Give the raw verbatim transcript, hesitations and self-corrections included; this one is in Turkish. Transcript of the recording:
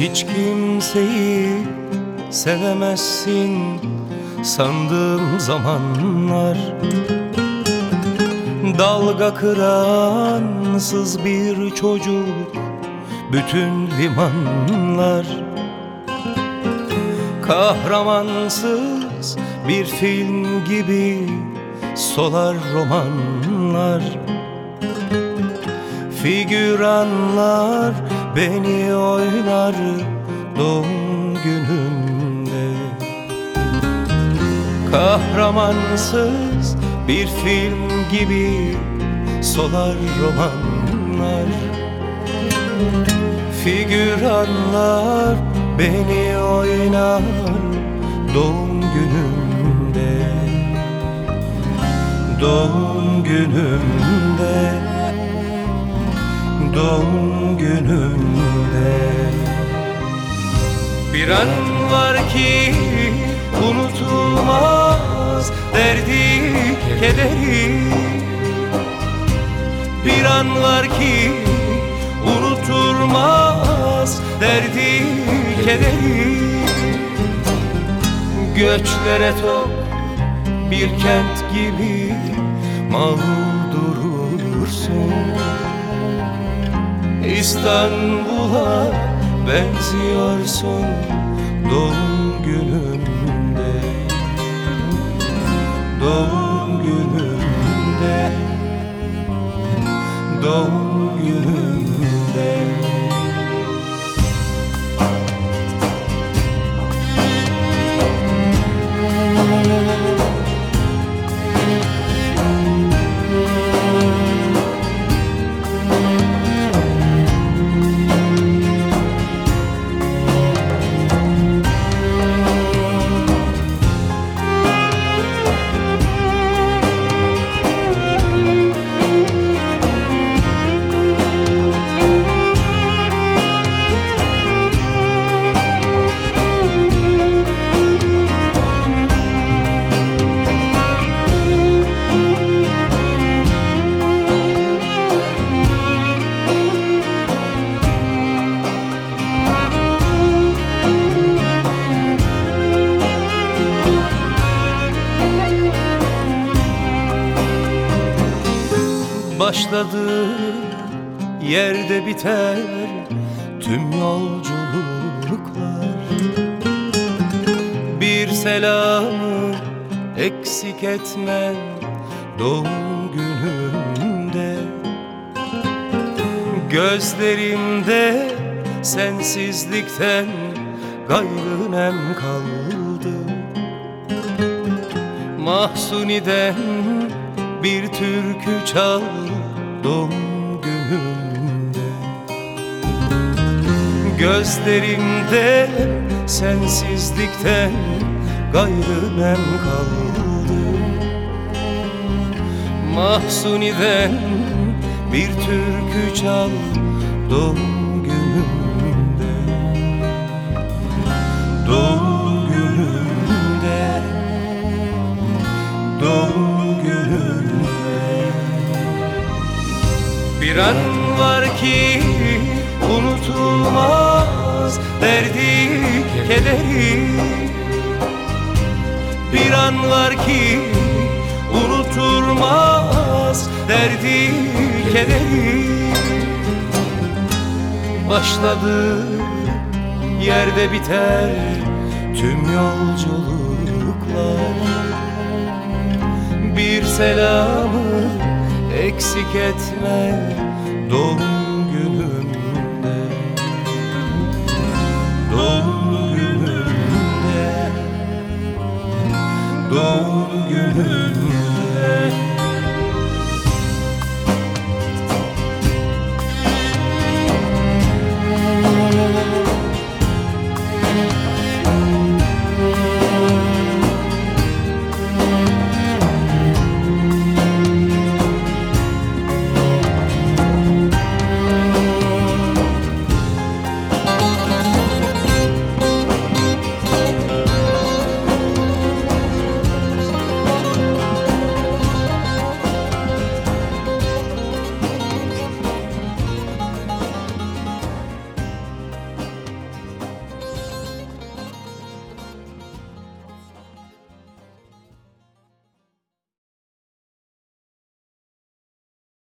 Hiç kimseyi sevemezsin sandığım zamanlar, dalga kıransız bir çocuk bütün limanlar, kahramansız bir film gibi solar romanlar, figüranlar beni oynar doğum günümde. Kahramansız bir film gibi solar romanlar, figüranlar beni oynar doğum günümde. Doğum günümde, doğum günümde. Bir an var ki unutulmaz derdi kederi, bir an var ki unutulmaz derdi kederi. Göçlere tok bir kent gibi mağdurursun, İstanbul'a benziyorsun doğum günümde. Doğum günümde, doğum günümde. Başladığı yerde biter tüm yolculuklar. Bir selamı eksik etmen doğum günümde. Gözlerimde sensizlikten gayrı nem kaldı. Mahsuni'den bir türkü çal doğum günümde. Gözlerimde sensizlikten gayrı nem kaldı. Mahsuni'den bir türkü çal doğum günümde. Doğum günümde, doğum günümde. Bir an var ki unutulmaz derdi kederi, bir an var ki unutulmaz derdi kederi. Başladığı yerde biter tüm yolculuklar. Bir selamı eksik etme